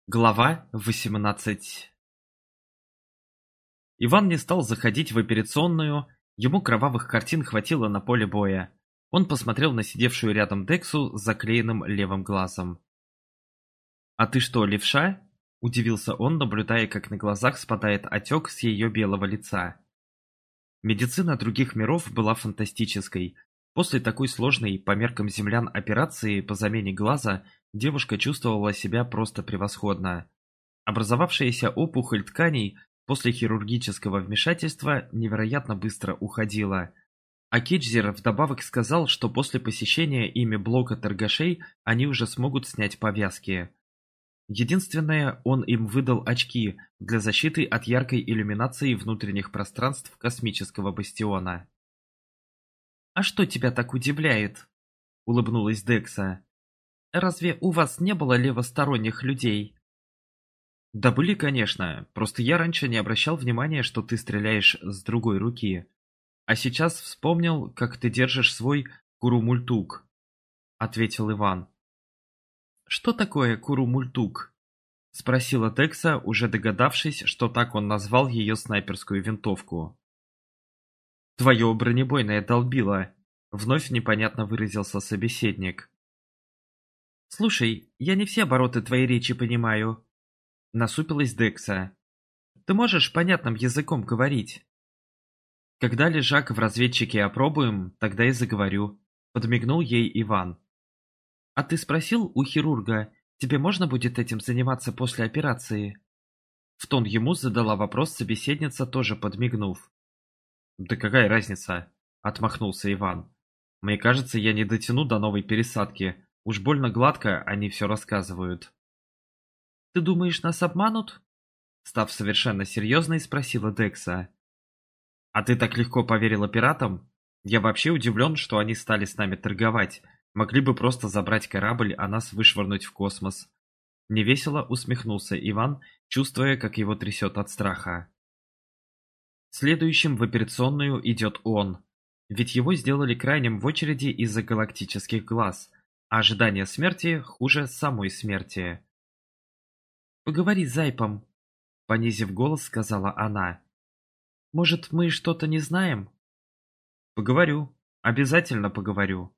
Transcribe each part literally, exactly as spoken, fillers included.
Глава восемнадцать. Иван не стал заходить в операционную, ему кровавых картин хватило на поле боя. Он посмотрел на сидевшую рядом Дексу с заклеенным левым глазом. «А ты что, левша?» – удивился он, наблюдая, как на глазах спадает отек с ее белого лица. Медицина других миров была фантастической. После такой сложной, по меркам землян, операции по замене глаза девушка чувствовала себя просто превосходно. Образовавшаяся опухоль тканей после хирургического вмешательства невероятно быстро уходила. А Кичзер вдобавок сказал, что после посещения ими блока торгашей они уже смогут снять повязки. Единственное, он им выдал очки для защиты от яркой иллюминации внутренних пространств космического бастиона. «А что тебя так удивляет?» – улыбнулась Декса. «Разве у вас не было левосторонних людей?» «Да были, конечно, просто я раньше не обращал внимания, что ты стреляешь с другой руки. А сейчас вспомнил, как ты держишь свой курумультук», — ответил Иван. «Что такое курумультук?» — спросила Декса, уже догадавшись, что так он назвал ее снайперскую винтовку. «Твое бронебойное долбило», — вновь непонятно выразился собеседник. «Слушай, я не все обороты твоей речи понимаю», — насупилась Декса. «Ты можешь понятным языком говорить?» «Когда лежак в разведчике опробуем, тогда и заговорю», — подмигнул ей Иван. «А ты спросил у хирурга, тебе можно будет этим заниматься после операции?» В тон ему задала вопрос собеседница, тоже подмигнув. «Да какая разница?» — отмахнулся Иван. «Мне кажется, я не дотяну до новой пересадки. Уж больно гладко они все рассказывают». «Ты думаешь, нас обманут?» Став совершенно серьезной, спросила Декса. «А ты так легко поверила пиратам? Я вообще удивлен, что они стали с нами торговать. Могли бы просто забрать корабль, а нас вышвырнуть в космос». Невесело усмехнулся Иван, чувствуя, как его трясет от страха. Следующим в операционную идет он. Ведь его сделали крайним в очереди из-за галактических глаз, а ожидание смерти хуже самой смерти. «Поговори с Зайпом», — понизив голос, сказала она. «Может, мы что-то не знаем?» «Поговорю. Обязательно поговорю».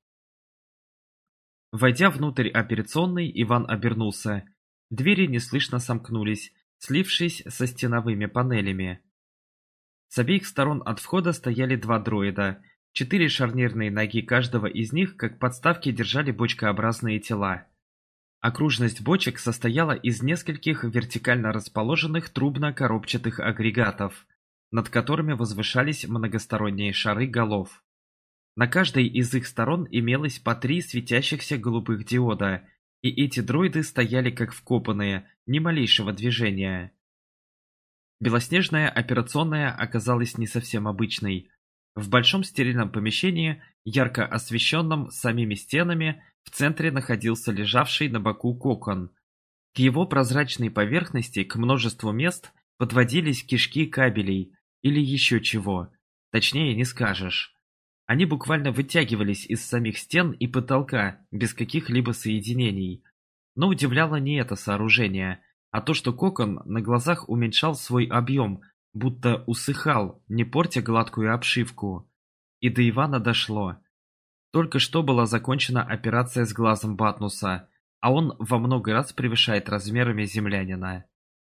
Войдя внутрь операционной, Иван обернулся. Двери неслышно сомкнулись, слившись со стеновыми панелями. С обеих сторон от входа стояли два дроида. Четыре шарнирные ноги каждого из них, как подставки, держали бочкообразные тела. Окружность бочек состояла из нескольких вертикально расположенных трубно-коробчатых агрегатов, над которыми возвышались многосторонние шары голов. На каждой из их сторон имелось по три светящихся голубых диода, и эти дроиды стояли как вкопанные, ни малейшего движения. Белоснежная операционная оказалась не совсем обычной. В большом стерильном помещении, ярко освещенном самими стенами, в центре находился лежавший на боку кокон. К его прозрачной поверхности, к множеству мест, подводились кишки кабелей или еще чего, точнее не скажешь. Они буквально вытягивались из самих стен и потолка, без каких-либо соединений. Но удивляло не это сооружение, а то, что кокон на глазах уменьшал свой объем, будто усыхал, не портя гладкую обшивку. И до Ивана дошло. Только что была закончена операция с глазом Батнуса, а он во много раз превышает размерами землянина.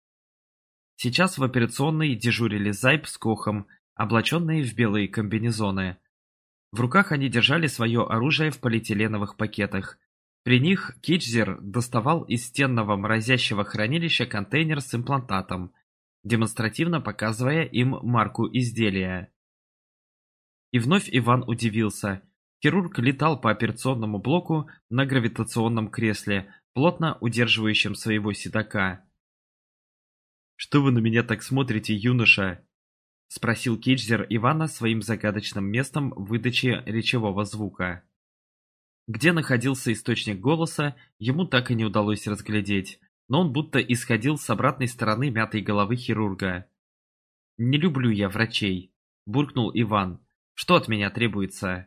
Сейчас в операционной дежурили Зайп с Кохом, облаченные в белые комбинезоны. В руках они держали свое оружие в полиэтиленовых пакетах. При них Кичзер доставал из стенного морозящего хранилища контейнер с имплантатом, демонстративно показывая им марку изделия. И вновь Иван удивился. Хирург летал по операционному блоку на гравитационном кресле, плотно удерживающем своего седока. «Что вы на меня так смотрите, юноша?» — спросил Кичзер Ивана своим загадочным местом выдачи речевого звука. Где находился источник голоса, ему так и не удалось разглядеть, но он будто исходил с обратной стороны мятой головы хирурга. «Не люблю я врачей», — буркнул Иван. «Что от меня требуется?»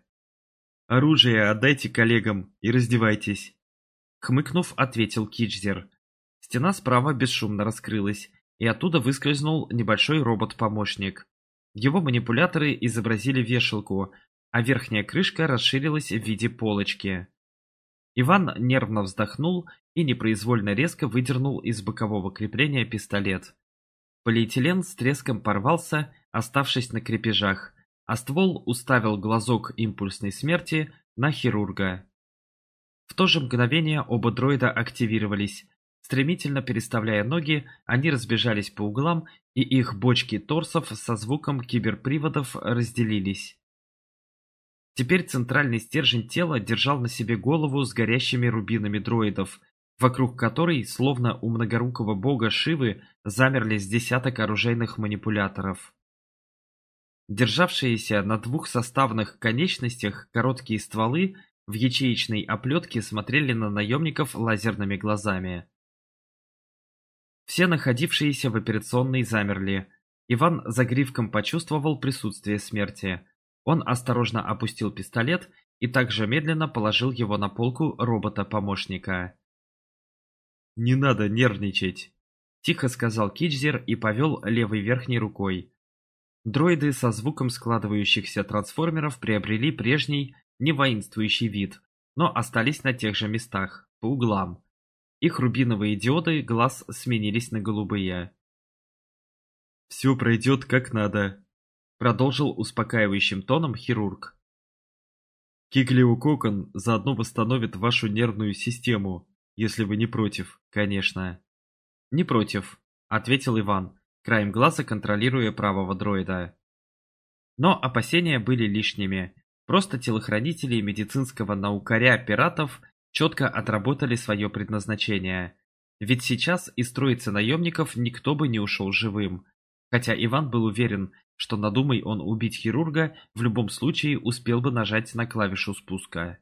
«Оружие отдайте коллегам и раздевайтесь», — хмыкнув, ответил Кичзер. Стена справа бесшумно раскрылась, и оттуда выскользнул небольшой робот-помощник. Его манипуляторы изобразили вешалку, а верхняя крышка расширилась в виде полочки. Иван нервно вздохнул и непроизвольно резко выдернул из бокового крепления пистолет. Полиэтилен с треском порвался, оставшись на крепежах, а ствол уставил глазок импульсной смерти на хирурга. В то же мгновение оба дроида активировались. Стремительно переставляя ноги, они разбежались по углам, и их бочки торсов со звуком киберприводов разделились. Теперь центральный стержень тела держал на себе голову с горящими рубинами дроидов, вокруг которой, словно у многорукого бога Шивы, замерли с десяток оружейных манипуляторов. Державшиеся на двух составных конечностях короткие стволы в ячеечной оплетке смотрели на наемников лазерными глазами. Все находившиеся в операционной замерли. Иван загривком почувствовал присутствие смерти. Он осторожно опустил пистолет и также медленно положил его на полку робота-помощника. «Не надо нервничать», – тихо сказал Кичзер и повел левой верхней рукой. Дроиды со звуком складывающихся трансформеров приобрели прежний, не воинствующий вид, но остались на тех же местах, по углам. Их рубиновые диоды глаз сменились на голубые. «Все пройдет как надо», — продолжил успокаивающим тоном хирург. «Киглиококон заодно восстановит вашу нервную систему, если вы не против, конечно». «Не против», — ответил Иван, краем глаза контролируя правого дроида. Но опасения были лишними. Просто телохранители медицинского наукаря пиратов четко отработали свое предназначение. Ведь сейчас из троицы наемников никто бы не ушел живым. Хотя Иван был уверен, что надумай он убить хирурга, в любом случае успел бы нажать на клавишу спуска.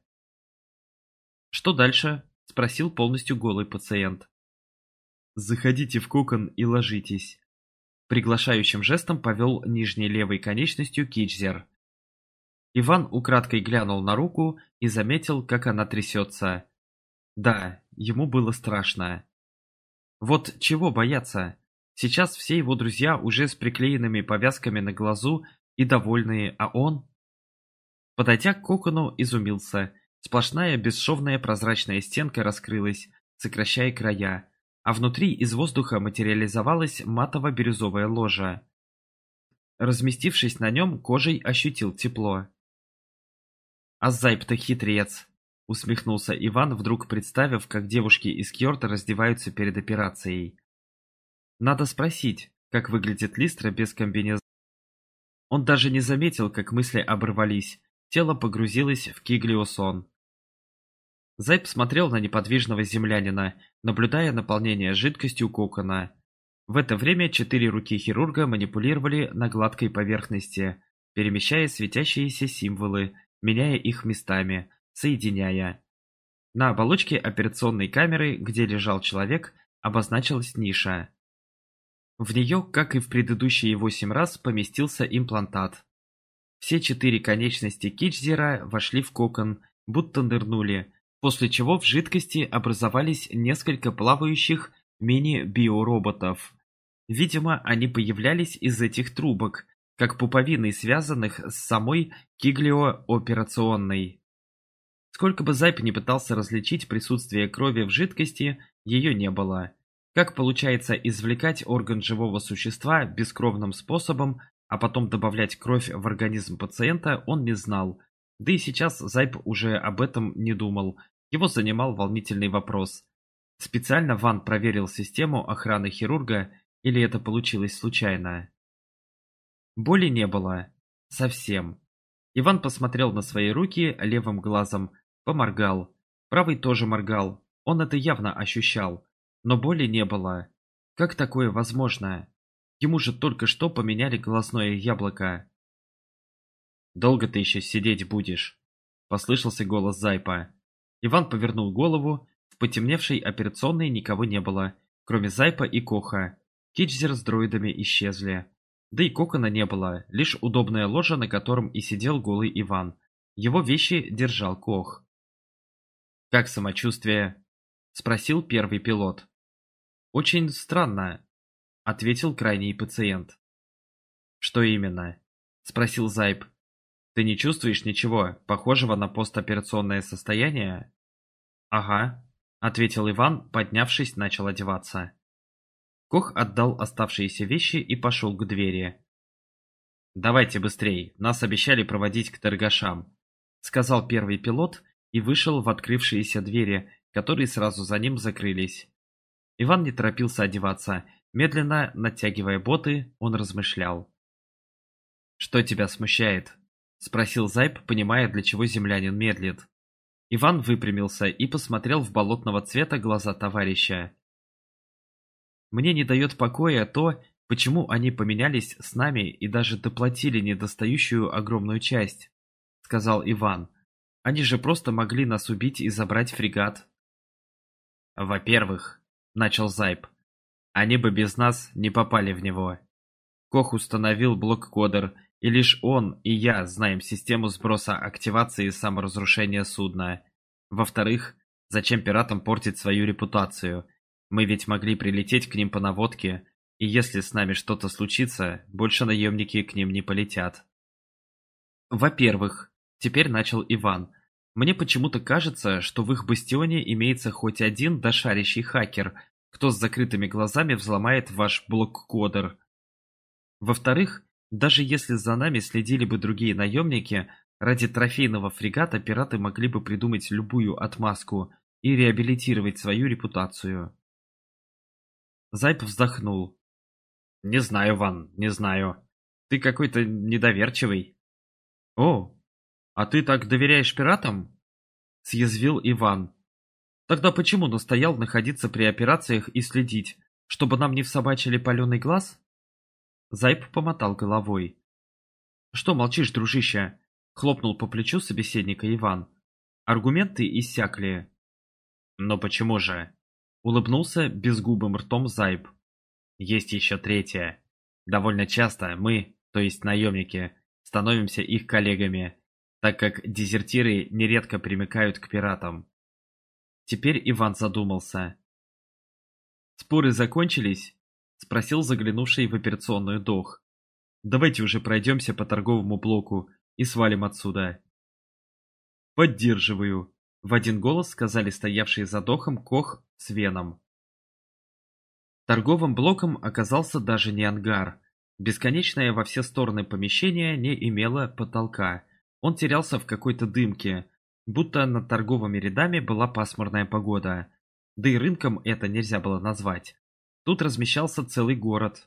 «Что дальше?» – спросил полностью голый пациент. «Заходите в кокон и ложитесь». Приглашающим жестом повел нижней левой конечностью Кичзер. Иван украдкой глянул на руку и заметил, как она трясется. Да, ему было страшно. Вот чего бояться? Сейчас все его друзья уже с приклеенными повязками на глазу и довольные, а он... Подойдя к кокону, изумился. Сплошная бесшовная прозрачная стенка раскрылась, сокращая края, а внутри из воздуха материализовалась матово-бирюзовая ложа. Разместившись на нем, кожей ощутил тепло. «А зайб-то хитрец!» — усмехнулся Иван, вдруг представив, как девушки из Кьорта раздеваются перед операцией. «Надо спросить, как выглядит Листра без комбинезона». Он даже не заметил, как мысли оборвались, тело погрузилось в киглиосон. Зайб смотрел на неподвижного землянина, наблюдая наполнение жидкостью кокона. В это время четыре руки хирурга манипулировали на гладкой поверхности, перемещая светящиеся символы, меняя их местами, соединяя. На оболочке операционной камеры, где лежал человек, обозначилась ниша. В нее, как и в предыдущие восемь раз, поместился имплантат. Все четыре конечности Кичзера вошли в кокон, будто нырнули, после чего в жидкости образовались несколько плавающих мини-биороботов. Видимо, они появлялись из этих трубок, как пуповины, связанных с самой киглиооперационной. Сколько бы Зайб не пытался различить присутствие крови в жидкости, ее не было. Как получается извлекать орган живого существа бескровным способом, а потом добавлять кровь в организм пациента, он не знал. Да и сейчас Зайб уже об этом не думал. Его занимал волнительный вопрос. Специально Ван проверил систему охраны хирурга, или это получилось случайно? Боли не было. Совсем. Иван посмотрел на свои руки левым глазом, поморгал. Правый тоже моргал. Он это явно ощущал. Но боли не было. Как такое возможно? Ему же только что поменяли глазное яблоко. «Долго ты еще сидеть будешь?» – послышался голос Зайпа. Иван повернул голову. В потемневшей операционной никого не было, кроме Зайпа и Коха. Кичзер с дроидами исчезли. Да и кокона не было, лишь удобная ложа, на котором и сидел голый Иван. Его вещи держал Кох. «Как самочувствие?» – спросил первый пилот. «Очень странно», — ответил крайний пациент. «Что именно?» — спросил Зайб. «Ты не чувствуешь ничего, похожего на постоперационное состояние?» «Ага», — ответил Иван, поднявшись, начал одеваться. Кох отдал оставшиеся вещи и пошел к двери. «Давайте быстрей, нас обещали проводить к торгашам», — сказал первый пилот и вышел в открывшиеся двери, которые сразу за ним закрылись. Иван не торопился одеваться. Медленно натягивая боты, он размышлял. «Что тебя смущает?» — спросил Зайб, понимая, для чего землянин медлит. Иван выпрямился и посмотрел в болотного цвета глаза товарища. «Мне не дает покоя то, почему они поменялись с нами и даже доплатили недостающую огромную часть», — сказал Иван. «Они же просто могли нас убить и забрать фрегат». «Во-первых, — начал Зайб, — они бы без нас не попали в него. Кох установил блок-кодер, и лишь он и я знаем систему сброса активации и саморазрушения судна. Во-вторых, зачем пиратам портить свою репутацию? Мы ведь могли прилететь к ним по наводке, и если с нами что-то случится, больше наемники к ним не полетят». «Во-первых, — теперь начал Иван, — мне почему-то кажется, что в их бастионе имеется хоть один дошарящий хакер, кто с закрытыми глазами взломает ваш блок-кодер. Во-вторых, даже если за нами следили бы другие наемники, ради трофейного фрегата пираты могли бы придумать любую отмазку и реабилитировать свою репутацию». Зайб вздохнул. «Не знаю, Ван, не знаю. Ты какой-то недоверчивый». «О, а ты так доверяешь пиратам?» — съязвил Иван. «Тогда почему настоял находиться при операциях и следить, чтобы нам не всобачили паленый глаз?» Зайб помотал головой. «Что молчишь, дружище?» — хлопнул по плечу собеседника Иван. «Аргументы иссякли». «Но почему же?» — улыбнулся безгубым ртом Зайб. «Есть еще третье. Довольно часто мы, то есть наемники, становимся их коллегами, так как дезертиры нередко примыкают к пиратам». Теперь Иван задумался. «Споры закончились?» — спросил заглянувший в операционную Дох. «Давайте уже пройдемся по торговому блоку и свалим отсюда». «Поддерживаю», — в один голос сказали стоявшие за Дохом Кох с Веном. Торговым блоком оказался даже не ангар. Бесконечное во все стороны помещение не имело потолка. Он терялся в какой-то дымке, будто над торговыми рядами была пасмурная погода. Да и рынком это нельзя было назвать. Тут размещался целый город.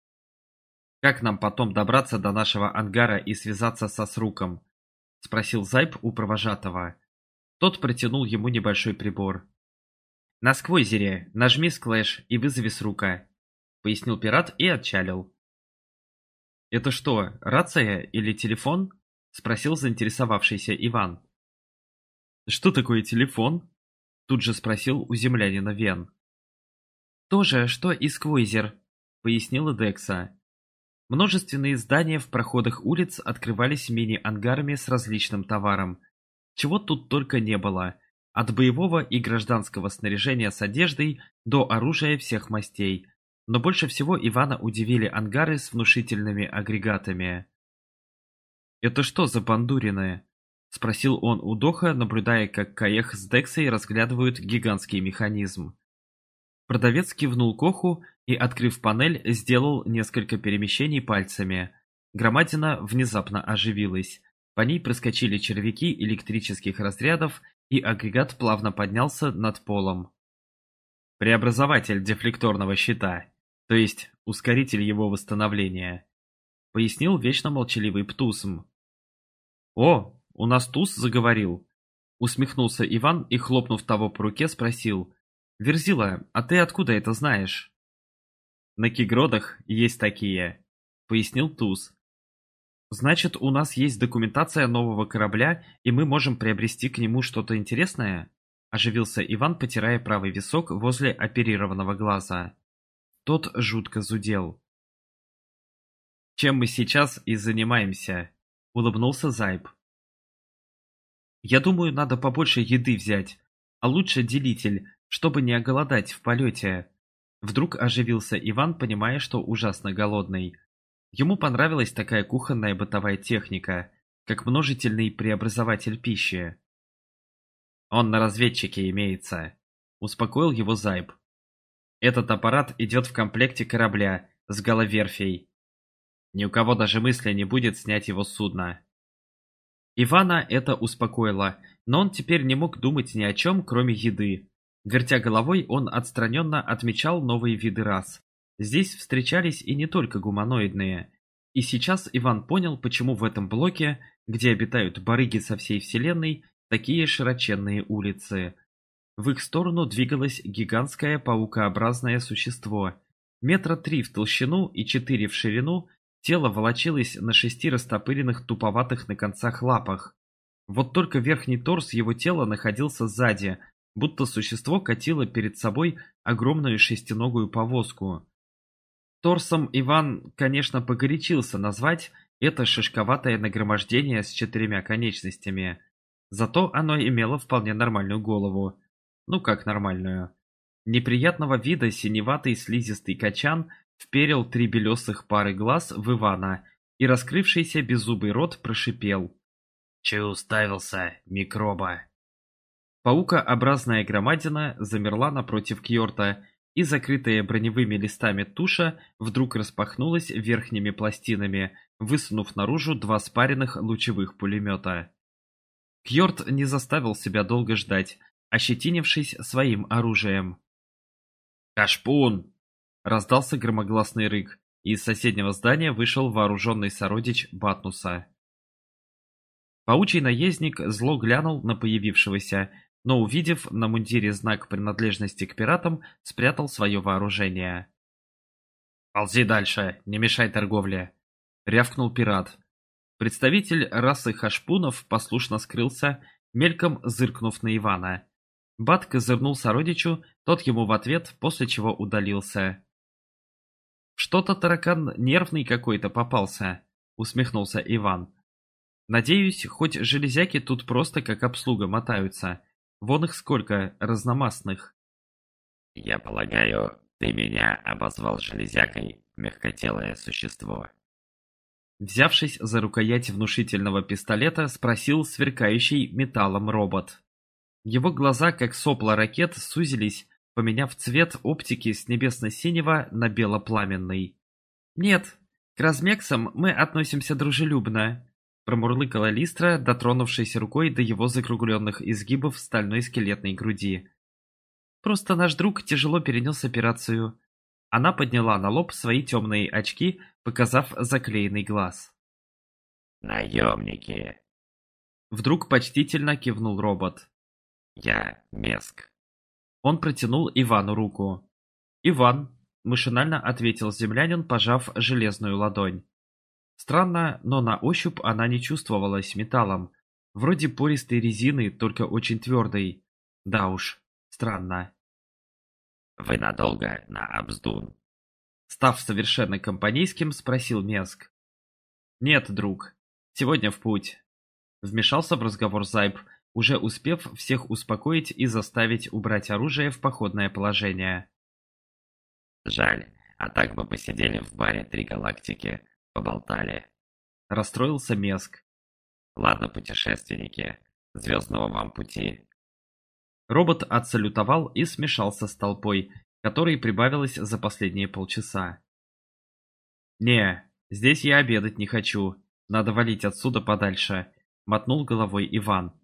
«Как нам потом добраться до нашего ангара и связаться со Сруком?» — спросил Зайб у провожатого. Тот протянул ему небольшой прибор. «На сквозере нажми склэш и вызови Срука», — пояснил пират и отчалил. «Это что, рация или телефон?» — спросил заинтересовавшийся Иван. «Что такое телефон?» — тут же спросил у землянина Вен. «То же, что и сквозер», — пояснила Декса. Множественные здания в проходах улиц открывались мини-ангарами с различным товаром. Чего тут только не было. От боевого и гражданского снаряжения с одеждой до оружия всех мастей. Но больше всего Ивана удивили ангары с внушительными агрегатами. «Это что за бандурины?» — спросил он у Доха, наблюдая, как Каех с Дексой разглядывают гигантский механизм. Продавец кивнул Коху и, открыв панель, сделал несколько перемещений пальцами. Громадина внезапно оживилась. По ней проскочили червяки электрических разрядов, и агрегат плавно поднялся над полом. «Преобразователь дефлекторного щита, то есть ускоритель его восстановления», — пояснил вечно молчаливый Птусм. «О, у нас Туз заговорил», — усмехнулся Иван и, хлопнув того по руке, спросил. «Верзила, а ты откуда это знаешь?» «На Кигродах есть такие», — пояснил Туз. «Значит, у нас есть документация нового корабля, и мы можем приобрести к нему что-то интересное?» — оживился Иван, потирая правый висок возле оперированного глаза. Тот жутко зудел. «Чем мы сейчас и занимаемся», — улыбнулся Зайб. «Я думаю, надо побольше еды взять, а лучше делитель, чтобы не оголодать в полете», Вдруг оживился Иван, понимая, что ужасно голодный. Ему понравилась такая кухонная бытовая техника, как множительный преобразователь пищи. «Он на разведчике имеется», — успокоил его Зайб. «Этот аппарат идет в комплекте корабля с головерфей. Ни у кого даже мысли не будет снять его с судна». Ивана это успокоило, но он теперь не мог думать ни о чем, кроме еды. Вертя головой, он отстраненно отмечал новые виды рас. Здесь встречались и не только гуманоидные. И сейчас Иван понял, почему в этом блоке, где обитают барыги со всей вселенной, такие широченные улицы. В их сторону двигалось гигантское паукообразное существо. Метра три в толщину и четыре в ширину, тело волочилось на шести растопыренных туповатых на концах лапах. Вот только верхний торс его тела находился сзади, будто существо катило перед собой огромную шестиногую повозку. Торсом Иван, конечно, погорячился назвать это шишковатое нагромождение с четырьмя конечностями. Зато оно имело вполне нормальную голову. Ну как нормальную? Неприятного вида синеватый слизистый качан вперил три белесых пары глаз в Ивана и раскрывшийся беззубый рот прошипел: «Че уставился, микроба?» Паукообразная громадина замерла напротив Кьорта, и закрытая броневыми листами туша вдруг распахнулась верхними пластинами, высунув наружу два спаренных лучевых пулемета. Кьорт не заставил себя долго ждать, ощетинившись своим оружием. «Кашпун!» — раздался громогласный рык, и из соседнего здания вышел вооруженный сородич Батнуса. Паучий наездник зло глянул на появившегося, но, увидев на мундире знак принадлежности к пиратам, спрятал свое вооружение. «Ползи дальше, не мешай торговле!» — рявкнул пират. Представитель расы хашпунов послушно скрылся, мельком зыркнув на Ивана. Бат козырнул сородичу, тот ему в ответ, после чего удалился. «Что-то таракан нервный какой-то попался», — усмехнулся Иван. «Надеюсь, хоть железяки тут просто как обслуга мотаются. Вон их сколько, разномастных». «Я полагаю, ты меня обозвал железякой, мягкотелое существо». Взявшись за рукоять внушительного пистолета, спросил сверкающий металлом робот. Его глаза, как сопла ракет, сузились, поменяв цвет оптики с небесно-синего на белопламенный. «Нет, к размексам мы относимся дружелюбно», — промурлыкала Листра, дотронувшись рукой до его закругленных изгибов стальной скелетной груди. «Просто наш друг тяжело перенес операцию». Она подняла на лоб свои темные очки, показав заклеенный глаз. «Наемники!» Вдруг почтительно кивнул робот. «Я Меск». Он протянул Ивану руку. «Иван», — машинально ответил землянин, пожав железную ладонь. Странно, но на ощупь она не чувствовалась металлом. Вроде пористой резины, только очень твердой. Да уж, странно. «Вы надолго на Абздун?» Став совершенно компанейским, спросил Меск. «Нет, друг, сегодня в путь», — вмешался в разговор Зайб, уже успев всех успокоить и заставить убрать оружие в походное положение. «Жаль, а так бы посидели в баре «Три галактики», поболтали». Расстроился Меск. «Ладно, путешественники, звездного вам пути». Робот отсалютовал и смешался с толпой, которой прибавилось за последние полчаса. «Не, здесь я обедать не хочу, надо валить отсюда подальше», — мотнул головой Иван.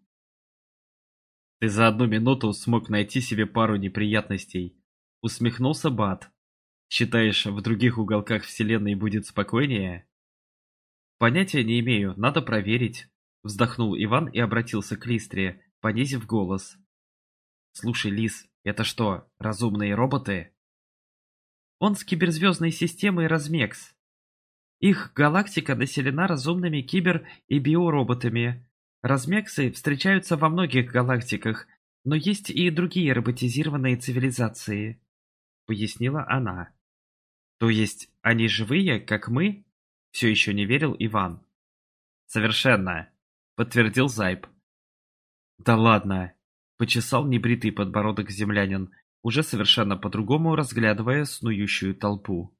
«Ты за одну минуту смог найти себе пару неприятностей», — усмехнулся Бат. «Считаешь, в других уголках вселенной будет спокойнее?» «Понятия не имею, надо проверить», — вздохнул Иван и обратился к Листре, понизив голос. «Слушай, Лис, это что, разумные роботы?» «Он с киберзвездной системой Размекс. Их галактика населена разумными кибер- и биороботами. Размексы встречаются во многих галактиках, но есть и другие роботизированные цивилизации», — пояснила она. «То есть они живые, как мы?» — все еще не верил Иван. «Совершенно», — подтвердил Зайб. «Да ладно», — почесал небритый подбородок землянин. уже совершенно по-другому разглядывая снующую толпу.